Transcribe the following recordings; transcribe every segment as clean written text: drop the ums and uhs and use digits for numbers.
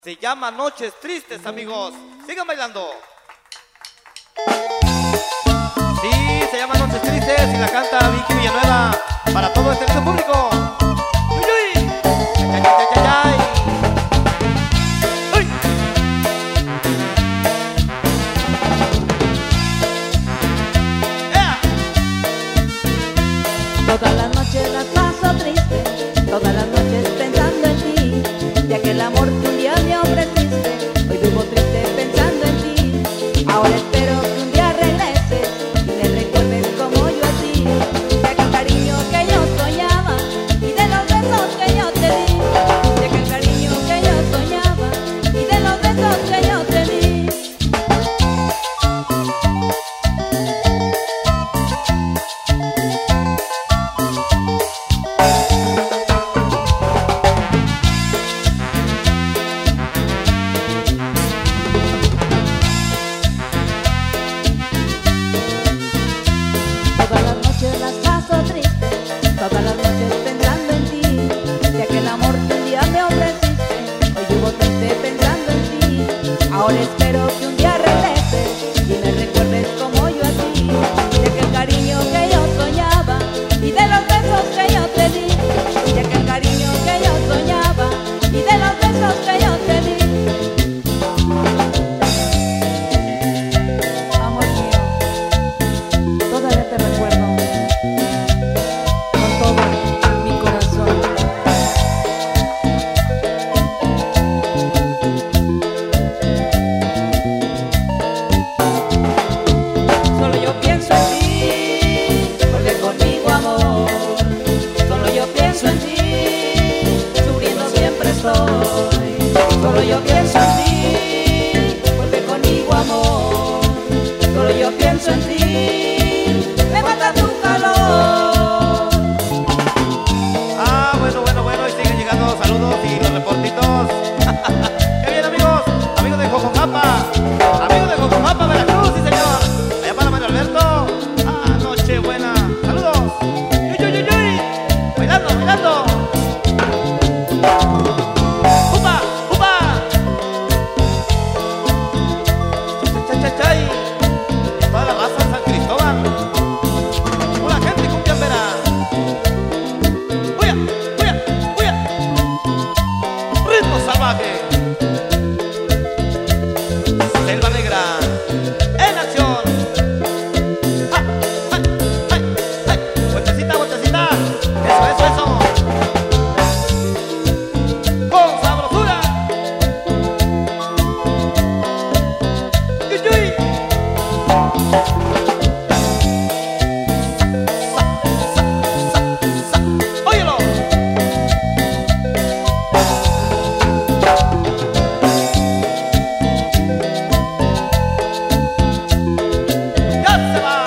Se llama Noches Tristes, amigos. Sigan bailando. Sí, se llama Noches Tristes y la canta Vicky Villanueva para todo este lindo público. ¡Uy, uy! ¡Ay, ay, ay, ay, ay! ¡Uy! Todas las noches las paso triste, todas las noches pensando en ti, ya que el amor que un día me ofreciste, hoy vivo triste pensando en ti. Ahora espero que un día regreses y me recuerdes como yo a ti, ya que el cariño que yo soñaba y de los besos que yo te di, ya que el cariño que yo soñaba y de los besos que yo te di. Todas las noches las paso tristes, todas las noches pensando en ti, ya que el amor que un día me ofreciste, hoy vivo triste pensando en ti. Ahora espero que un día regreses y me recuerdes como yo a ti, ya que el cariño que yo soñaba y de los besos que yo te di, ya que el cariño que yo soñaba y de los besos que yo te di. Amor mío, todavía te recuerdo con todo mi corazón. Solo yo pienso en ti, vuelve conmigo amor. Solo yo pienso en ti, sufriendo siempre estoy. Solo yo pienso en ti, vuelve conmigo amor. Solo yo pienso en ti, me mata tu calor. Ah, bueno, y siguen llegando saludos y los reportitos. ¡Qué bien, amigos! Amigos de Jojojapa, amigos de Jojojapa, Veracruz, sí señor. Allá para Mario Alberto. Ah, Nochebuena. Saludos. ¡Uy, uy, uy, uy! Bailando, bailando. ¡Upa, upa! ¡Chay, chay, chay! Toda la raza de San Cristóbal. Pura gente cumbiambera. ¡Uya, uya, uya! ¡Ritmo salvaje! Selva Negra en acción. ¡Ah! ¡Ay! ¡Ay! ¡Ay! ¡Vueltecita, vueltecita! ¡Eso! ¡Con sabrosura! ¡Yuy, yuy! ¡Óyelo! ¡Ya se va!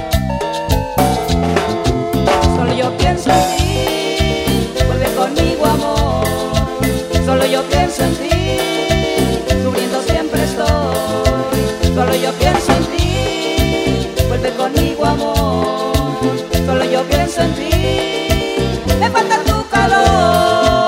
Solo yo pienso en ti, vuelve conmigo amor. Solo yo pienso en ti, sufriendo siempre estoy. Solo yo pienso en ti, vuelve conmigo amor. Solo yo pienso en ti, me falta tu calor.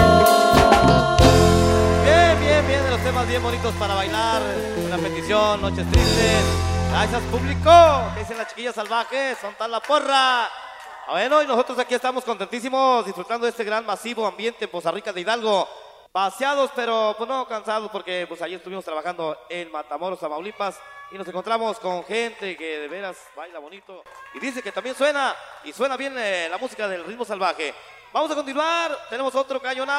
Bien, de los temas bien bonitos para bailar. Una petición, Noches Tristes. Gracias, público. ¿Qué dicen las chiquillas salvajes? Son tal la porra. Bueno, y nosotros aquí estamos contentísimos disfrutando de este gran masivo ambiente en Poza Rica de Hidalgo. Paseados, pero pues no cansados, porque pues ayer estuvimos trabajando en Matamoros, Tamaulipas, y nos encontramos con gente que de veras baila bonito y dice que también suena, y suena bien la música del ritmo salvaje. Vamos a continuar, tenemos otro cañonazo.